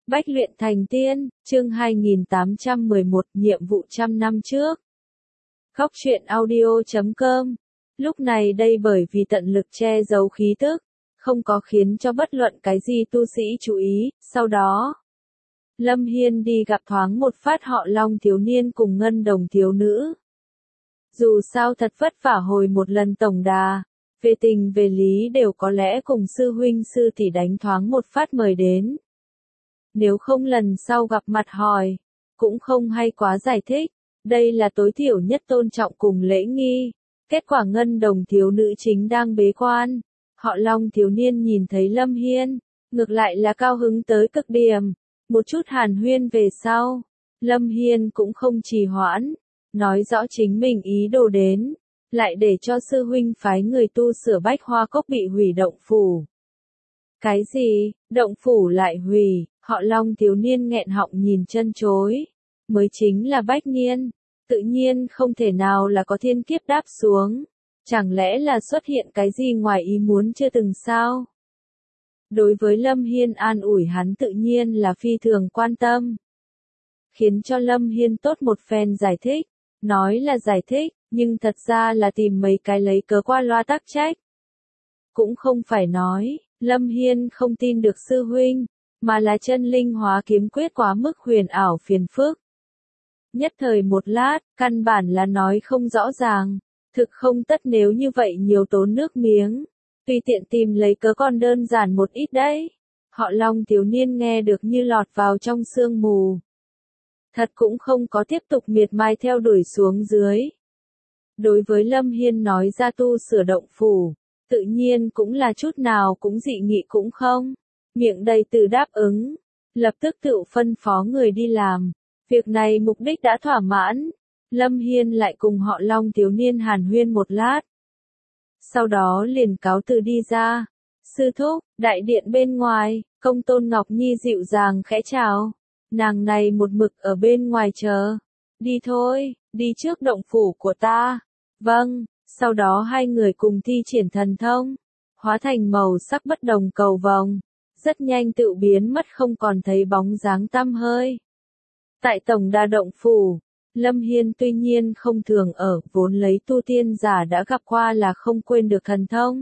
Bách luyện thành tiên, chương 2811, nhiệm vụ trăm năm trước. Góc truyện audio.com. Lúc này đây bởi vì tận lực che giấu khí tức, không có khiến cho bất luận cái gì tu sĩ chú ý, sau đó. Lâm Hiên đi gặp thoáng một phát họ Long thiếu niên cùng Ngân Đồng thiếu nữ. Dù sao thật vất vả hồi một lần tổng đà, về tình về lý đều có lẽ cùng sư huynh sư tỷ đánh thoáng một phát mời đến. Nếu không lần sau gặp mặt hỏi, cũng không hay quá giải thích, đây là tối thiểu nhất tôn trọng cùng lễ nghi. Kết quả Ngân Đồng thiếu nữ chính đang bế quan, họ Long thiếu niên nhìn thấy Lâm Hiên, ngược lại là cao hứng tới cực điểm, một chút hàn huyên về sau, Lâm Hiên cũng không trì hoãn, nói rõ chính mình ý đồ đến, lại để cho sư huynh phái người tu sửa Bách Hoa Cốc bị hủy động phủ. Cái gì, động phủ lại hủy? Họ Long thiếu niên nghẹn họng nhìn chân chối, mới chính là Bách Niên, tự nhiên không thể nào là có thiên kiếp đáp xuống, chẳng lẽ là xuất hiện cái gì ngoài ý muốn chưa từng sao? Đối với Lâm Hiên an ủi hắn tự nhiên là phi thường quan tâm, khiến cho Lâm Hiên tốt một phen giải thích, nói là giải thích, nhưng thật ra là tìm mấy cái lấy cớ qua loa tắc trách. Cũng không phải nói, Lâm Hiên không tin được sư huynh, mà là chân linh hóa kiếm quyết quá mức huyền ảo phiền phức. Nhất thời một lát, căn bản là nói không rõ ràng, thực không tất nếu như vậy nhiều tốn nước miếng, tùy tiện tìm lấy cớ còn đơn giản một ít đấy. Họ Long thiếu niên nghe được như lọt vào trong sương mù. Thật cũng không có tiếp tục miệt mài theo đuổi xuống dưới. Đối với Lâm Hiên nói ra tu sửa động phủ, tự nhiên cũng là chút nào cũng dị nghị cũng không. Miệng đầy từ đáp ứng, lập tức tự phân phó người đi làm. Việc này mục đích đã thỏa mãn, Lâm Hiên lại cùng họ Long thiếu niên hàn huyên một lát. Sau đó liền cáo từ đi ra. Sư thúc, đại điện bên ngoài, Công Tôn Ngọc Nhi dịu dàng khẽ chào. Nàng này một mực ở bên ngoài chờ. Đi thôi, đi trước động phủ của ta. Vâng, sau đó hai người cùng thi triển thần thông, hóa thành màu sắc bất đồng cầu vồng. Rất nhanh tự biến mất không còn thấy bóng dáng tăm hơi. Tại tổng đà động phủ, Lâm Hiên tuy nhiên không thường ở, vốn lấy tu tiên giả đã gặp qua là không quên được thần thông.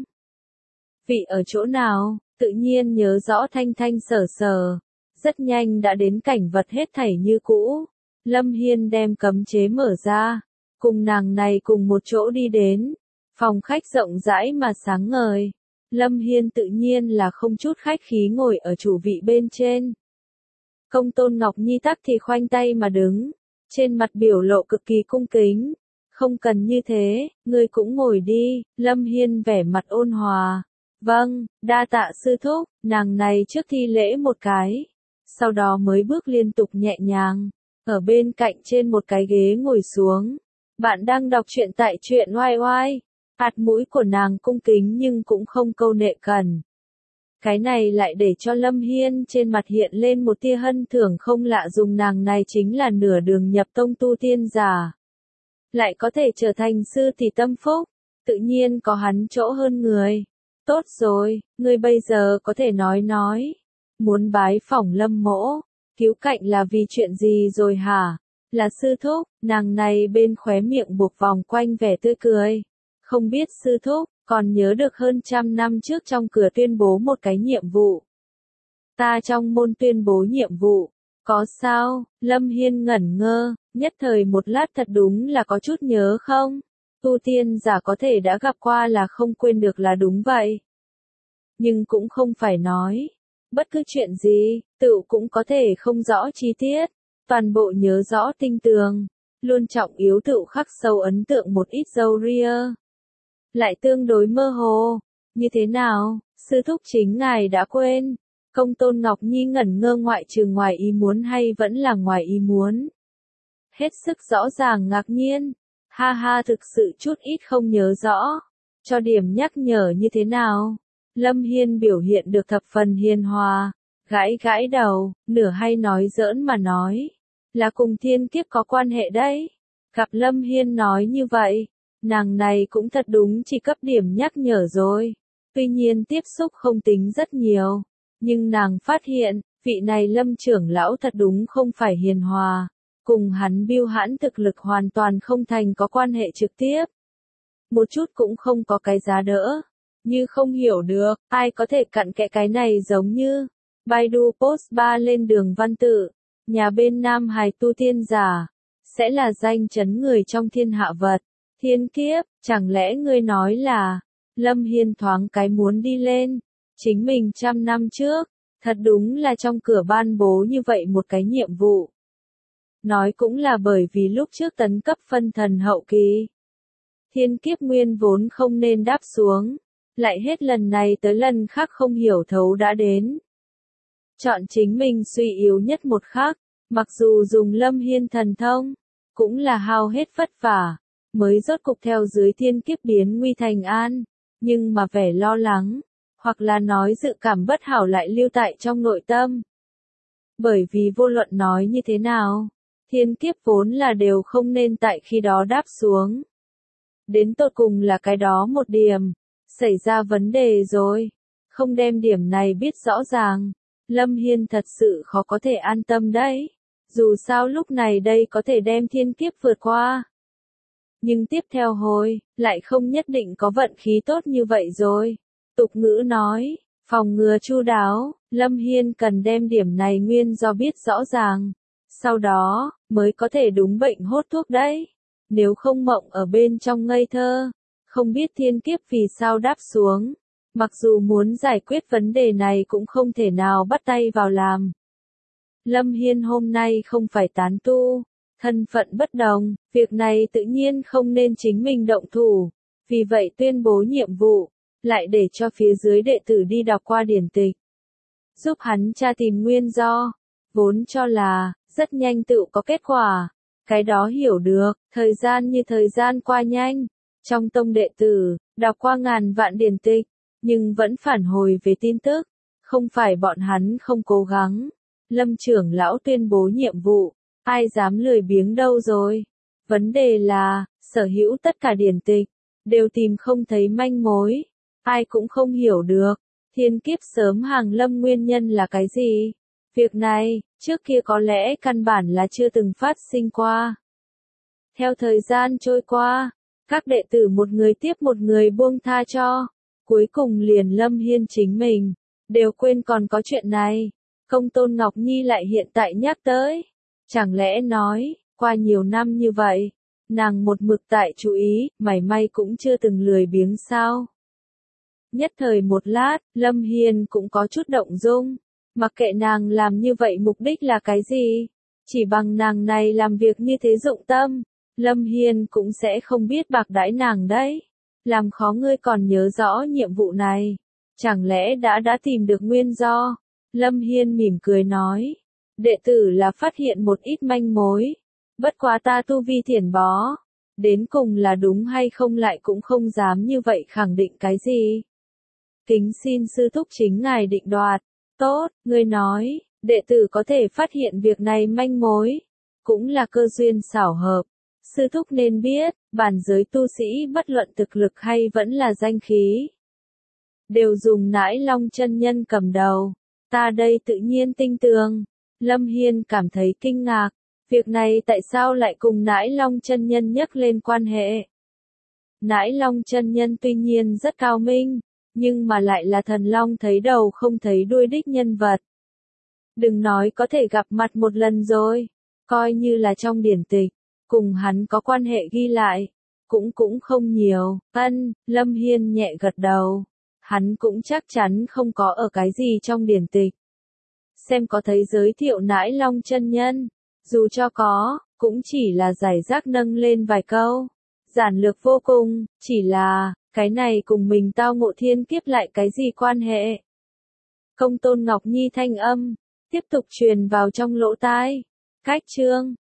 Vị ở chỗ nào, tự nhiên nhớ rõ thanh thanh sở sở. Rất nhanh đã đến cảnh vật hết thảy như cũ. Lâm Hiên đem cấm chế mở ra, cùng nàng này cùng một chỗ đi đến. Phòng khách rộng rãi mà sáng ngời. Lâm Hiên tự nhiên là không chút khách khí ngồi ở chủ vị bên trên. Công Tôn Ngọc Nhi tắc thì khoanh tay mà đứng, trên mặt biểu lộ cực kỳ cung kính. Không cần như thế, ngươi cũng ngồi đi. Lâm Hiên vẻ mặt ôn hòa. Vâng, đa tạ sư thúc. Nàng này trước thi lễ một cái, sau đó mới bước liên tục nhẹ nhàng, ở bên cạnh trên một cái ghế ngồi xuống. Bạn đang đọc truyện tại truyện oai oai. Hạt mũi của nàng cung kính nhưng cũng không câu nệ cần. Cái này lại để cho Lâm Hiên trên mặt hiện lên một tia hân thưởng, không lạ dùng nàng này chính là nửa đường nhập tông tu tiên giả. Lại có thể trở thành sư tỷ tâm phúc, tự nhiên có hắn chỗ hơn người. Tốt rồi, ngươi bây giờ có thể nói. Muốn bái phỏng Lâm mỗ, cứu cạnh là vì chuyện gì rồi hả? Là sư thúc, nàng này bên khóe miệng buộc vòng quanh vẻ tươi cười. Không biết sư thúc, còn nhớ được hơn 100 năm trước trong cửa tuyên bố một cái nhiệm vụ. Ta trong môn tuyên bố nhiệm vụ. Có sao? Lâm Hiên ngẩn ngơ, nhất thời một lát thật đúng là có chút nhớ không? Tu tiên giả có thể đã gặp qua là không quên được là đúng vậy. Nhưng cũng không phải nói. Bất cứ chuyện gì, tự cũng có thể không rõ chi tiết. Toàn bộ nhớ rõ tinh tường. Luôn trọng yếu tự khắc sâu ấn tượng một ít dâu ria. Lại tương đối mơ hồ. Như thế nào, sư thúc chính ngài đã quên? Công Tôn Ngọc Nhi ngẩn ngơ, ngoại trừ ngoài ý muốn hay vẫn là ngoài ý muốn? Hết sức rõ ràng ngạc nhiên. Ha ha, thực sự chút ít không nhớ rõ. Cho điểm nhắc nhở như thế nào? Lâm Hiên biểu hiện được thập phần hiền hòa. Gãi gãi đầu, nửa hay nói giỡn mà nói. Là cùng thiên kiếp có quan hệ đấy. Gặp Lâm Hiên nói như vậy, nàng này cũng thật đúng chỉ cấp điểm nhắc nhở rồi. Tuy nhiên tiếp xúc không tính rất nhiều, nhưng nàng phát hiện, vị này Lâm trưởng lão thật đúng không phải hiền hòa, cùng hắn Bưu Hãn thực lực hoàn toàn không thành có quan hệ trực tiếp. Một chút cũng không có cái giá đỡ, như không hiểu được, ai có thể cặn kẽ cái này giống như Baidu Post 3 lên đường văn tự, nhà bên Nam Hải tu tiên giả, sẽ là danh chấn người trong thiên hạ vật. Thiên kiếp, chẳng lẽ ngươi nói là, Lâm Hiên thoáng cái muốn đi lên, chính mình 100 năm trước, thật đúng là trong cửa ban bố như vậy một cái nhiệm vụ. Nói cũng là bởi vì lúc trước tấn cấp phân thần hậu kỳ. Thiên kiếp nguyên vốn không nên đáp xuống, lại hết lần này tới lần khác không hiểu thấu đã đến. Chọn chính mình suy yếu nhất một khắc, mặc dù dùng Lâm Hiên thần thông, cũng là hao hết vất vả, mới rốt cục theo dưới thiên kiếp biến nguy thành an, nhưng mà vẻ lo lắng, hoặc là nói dự cảm bất hảo lại lưu tại trong nội tâm. Bởi vì vô luận nói như thế nào, thiên kiếp vốn là đều không nên tại khi đó đáp xuống. Đến tột cùng là cái đó một điểm, xảy ra vấn đề rồi, không đem điểm này biết rõ ràng, Lâm Hiên thật sự khó có thể an tâm đấy, dù sao lúc này đây có thể đem thiên kiếp vượt qua. Nhưng tiếp theo hồi, lại không nhất định có vận khí tốt như vậy rồi. Tục ngữ nói, phòng ngừa chu đáo, Lâm Hiên cần đem điểm này nguyên do biết rõ ràng. Sau đó, mới có thể đúng bệnh hốt thuốc đấy. Nếu không mộng ở bên trong ngây thơ, không biết thiên kiếp vì sao đáp xuống. Mặc dù muốn giải quyết vấn đề này cũng không thể nào bắt tay vào làm. Lâm Hiên hôm nay không phải tán tu, thân phận bất đồng, việc này tự nhiên không nên chính mình động thủ. Vì vậy tuyên bố nhiệm vụ, lại để cho phía dưới đệ tử đi đọc qua điển tịch. Giúp hắn tra tìm nguyên do, vốn cho là, rất nhanh tự có kết quả. Cái đó hiểu được, thời gian như thời gian qua nhanh. Trong tông đệ tử, đọc qua ngàn vạn điển tịch, nhưng vẫn phản hồi về tin tức. Không phải bọn hắn không cố gắng. Lâm trưởng lão tuyên bố nhiệm vụ, ai dám lười biếng đâu rồi. Vấn đề là, sở hữu tất cả điển tịch, đều tìm không thấy manh mối. Ai cũng không hiểu được, thiên kiếp sớm hàng lâm nguyên nhân là cái gì. Việc này, trước kia có lẽ căn bản là chưa từng phát sinh qua. Theo thời gian trôi qua, các đệ tử một người tiếp một người buông tha cho. Cuối cùng liền Lâm Hiên chính mình, đều quên còn có chuyện này. Công Tôn Ngọc Nhi lại hiện tại nhắc tới. Chẳng lẽ nói, qua nhiều năm như vậy, nàng một mực tại chú ý, mảy may cũng chưa từng lười biếng sao. Nhất thời một lát, Lâm Hiên cũng có chút động dung. Mặc kệ nàng làm như vậy mục đích là cái gì, chỉ bằng nàng này làm việc như thế dụng tâm, Lâm Hiên cũng sẽ không biết bạc đãi nàng đấy. Làm khó ngươi còn nhớ rõ nhiệm vụ này, chẳng lẽ đã tìm được nguyên do? Lâm Hiên mỉm cười nói, đệ tử là phát hiện một ít manh mối, bất quá ta tu vi thiển bó, đến cùng là đúng hay không lại cũng không dám như vậy khẳng định cái gì. Kính xin sư thúc chính ngài định đoạt. Tốt, ngươi nói, đệ tử có thể phát hiện việc này manh mối, cũng là cơ duyên xảo hợp. Sư thúc nên biết, bản giới tu sĩ bất luận thực lực hay vẫn là danh khí, đều dùng Nãi Long chân nhân cầm đầu. Ta đây tự nhiên tinh tường. Lâm Hiên cảm thấy kinh ngạc, việc này tại sao lại cùng Nãi Long chân nhân nhắc lên quan hệ. Nãi Long chân nhân tuy nhiên rất cao minh, nhưng mà lại là thần long thấy đầu không thấy đuôi đích nhân vật. Đừng nói có thể gặp mặt một lần rồi, coi như là trong điển tịch, cùng hắn có quan hệ ghi lại, cũng không nhiều. Lâm Hiên nhẹ gật đầu, hắn cũng chắc chắn không có ở cái gì trong điển tịch. Xem có thấy giới thiệu Nãi Long chân nhân, dù cho có, cũng chỉ là giải rác nâng lên vài câu, giản lược vô cùng, chỉ là, cái này cùng mình tao ngộ thiên kiếp lại cái gì quan hệ. Công Tôn Ngọc Nhi thanh âm, tiếp tục truyền vào trong lỗ tai. Cách chương